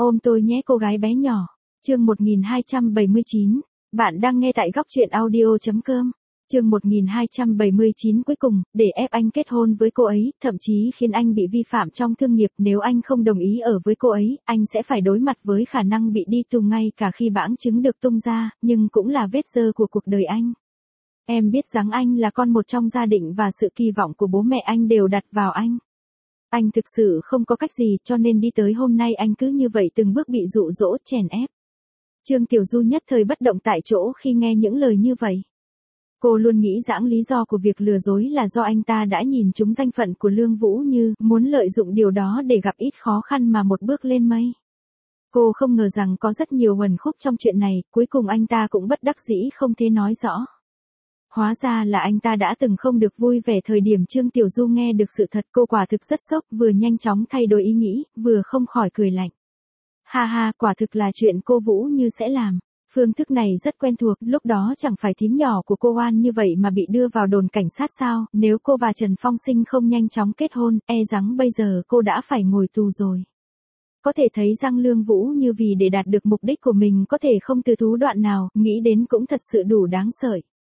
Ôm tôi nhé cô gái bé nhỏ. Chương 1279. Bạn đang nghe tại góc truyện audio.com. Chương 1279 cuối cùng, để ép anh kết hôn với cô ấy, thậm chí khiến anh bị vi phạm trong thương nghiệp. Nếu anh không đồng ý ở với cô ấy, anh sẽ phải đối mặt với khả năng bị đi tù ngay cả khi bãng trứng được tung ra, nhưng cũng là vết dơ của cuộc đời anh. Em biết rằng anh là con một trong gia đình và sự kỳ vọng của bố mẹ anh đều đặt vào anh. Anh thực sự không có cách gì cho nên đi tới hôm nay anh cứ như vậy từng bước bị dụ dỗ chèn ép. Trương Tiểu Du nhất thời bất động tại chỗ khi nghe những lời như vậy. Cô luôn nghĩ rằng lý do của việc lừa dối là do anh ta đã nhìn trúng danh phận của Lương Vũ Như, muốn lợi dụng điều đó để gặp ít khó khăn mà một bước lên mây. Cô không ngờ rằng có rất nhiều uẩn khúc trong chuyện này, cuối cùng anh ta cũng bất đắc dĩ không thể nói rõ. Hóa ra là anh ta đã từng không được vui vẻ thời điểm Trương Tiểu Du nghe được sự thật, cô quả thực rất sốc, vừa nhanh chóng thay đổi ý nghĩ, vừa không khỏi cười lạnh. Ha ha, quả thực là chuyện cô Vũ Như sẽ làm. Phương thức này rất quen thuộc, lúc đó chẳng phải thím nhỏ của cô oan như vậy mà bị đưa vào đồn cảnh sát sao, nếu cô và Trần Phong Sinh không nhanh chóng kết hôn, e rằng bây giờ cô đã phải ngồi tù rồi. Có thể thấy rằng Lương Vũ Như vì để đạt được mục đích của mình có thể không từ thú đoạn nào, nghĩ đến cũng thật sự đủ đáng sợ.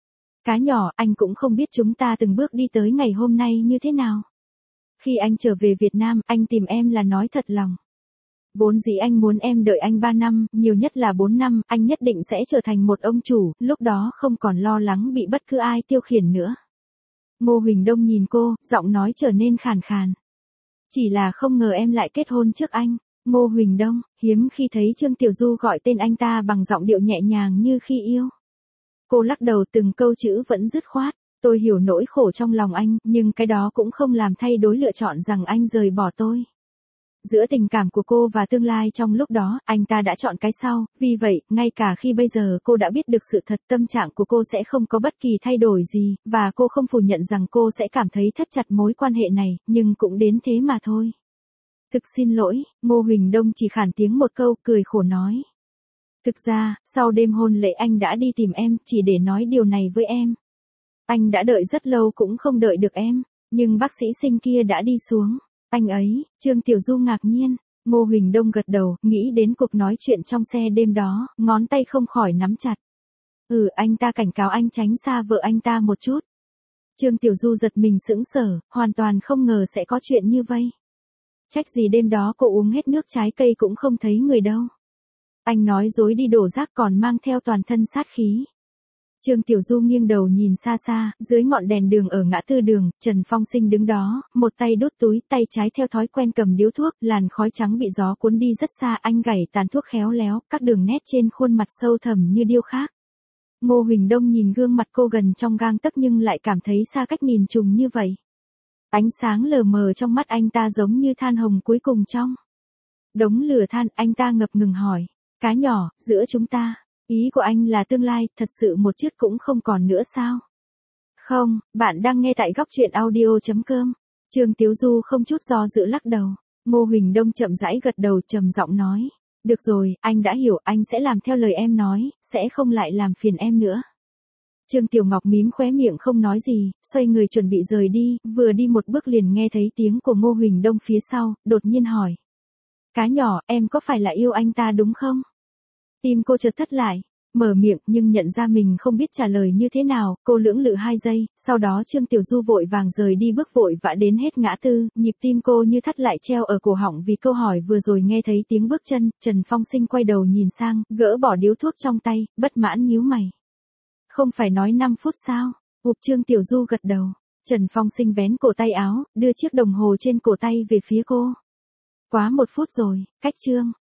Cá nhỏ, anh cũng không biết chúng ta từng bước đi tới ngày hôm nay như thế nào. Khi anh trở về Việt Nam, anh tìm em là nói thật lòng. Vốn dĩ anh muốn em đợi anh 3 năm, nhiều nhất là 4 năm, anh nhất định sẽ trở thành một ông chủ, lúc đó không còn lo lắng bị bất cứ ai tiêu khiển nữa. Ngô Huỳnh Đông nhìn cô, giọng nói trở nên khàn khàn. Chỉ là không ngờ em lại kết hôn trước anh. Ngô Huỳnh Đông, hiếm khi thấy Trương Tiểu Du gọi tên anh ta bằng giọng điệu nhẹ nhàng như khi yêu. Cô lắc đầu, từng câu chữ vẫn dứt khoát. Tôi hiểu nỗi khổ trong lòng anh, nhưng cái đó cũng không làm thay đổi lựa chọn rằng anh rời bỏ tôi. Giữa tình cảm của cô và tương lai trong lúc đó, anh ta đã chọn cái sau, vì vậy, ngay cả khi bây giờ cô đã biết được sự thật, tâm trạng của cô sẽ không có bất kỳ thay đổi gì, và cô không phủ nhận rằng cô sẽ cảm thấy thắt chặt mối quan hệ này, nhưng cũng đến thế mà thôi. Thực xin lỗi, Ngô Huỳnh Đông chỉ khản tiếng một câu, cười khổ nói. Thực ra, sau đêm hôn lễ anh đã đi tìm em, chỉ để nói điều này với em. Anh đã đợi rất lâu cũng không đợi được em, nhưng bác sĩ Sinh kia đã đi xuống. Anh ấy, Trương Tiểu Du ngạc nhiên, Ngô Huỳnh Đông gật đầu, nghĩ đến cuộc nói chuyện trong xe đêm đó, ngón tay không khỏi nắm chặt. Anh ta cảnh cáo anh tránh xa vợ anh ta một chút. Trương Tiểu Du giật mình sững sờ, hoàn toàn không ngờ sẽ có chuyện như vậy. Trách gì đêm đó cô uống hết nước trái cây cũng không thấy người đâu. Anh nói dối đi đổ rác còn mang theo toàn thân sát khí. Trương Tiểu Du nghiêng đầu nhìn xa xa, dưới ngọn đèn đường ở ngã tư đường, Trần Phong Sinh đứng đó, một tay đút túi, tay trái theo thói quen cầm điếu thuốc, làn khói trắng bị gió cuốn đi rất xa, anh gảy tàn thuốc khéo léo, các đường nét trên khuôn mặt sâu thẳm như điêu khắc. Ngô Huỳnh Đông nhìn gương mặt cô gần trong gang tấc nhưng lại cảm thấy xa cách nghìn trùng như vậy. Ánh sáng lờ mờ trong mắt anh ta giống như than hồng cuối cùng trong đống lửa than, anh ta ngập ngừng hỏi, cá nhỏ, giữa chúng ta. Ý của anh là tương lai, thật sự một chiếc cũng không còn nữa sao? Không, bạn đang nghe tại góc truyện audio.com. Trương Tiểu Du không chút do dự lắc đầu. Ngô Huỳnh Đông chậm rãi gật đầu trầm giọng nói. Được rồi, anh đã hiểu, anh sẽ làm theo lời em nói, sẽ không lại làm phiền em nữa. Trương Tiểu Ngọc mím khóe miệng không nói gì, xoay người chuẩn bị rời đi, vừa đi một bước liền nghe thấy tiếng của Ngô Huỳnh Đông phía sau, đột nhiên hỏi. Cá nhỏ, em có phải là yêu anh ta đúng không? Tim cô chợt thất lại, mở miệng nhưng nhận ra mình không biết trả lời như thế nào, cô lưỡng lự 2 giây, sau đó Trương Tiểu Du vội vàng rời đi bước vội vã đến hết ngã tư, nhịp tim cô như thắt lại treo ở cổ họng vì câu hỏi vừa rồi nghe thấy tiếng bước chân, Trần Phong Sinh quay đầu nhìn sang, gỡ bỏ điếu thuốc trong tay, bất mãn nhíu mày. Không phải nói 5 phút sao? Trương Tiểu Du gật đầu, Trần Phong Sinh vén cổ tay áo, đưa chiếc đồng hồ trên cổ tay về phía cô. Quá 1 phút rồi, cách Trương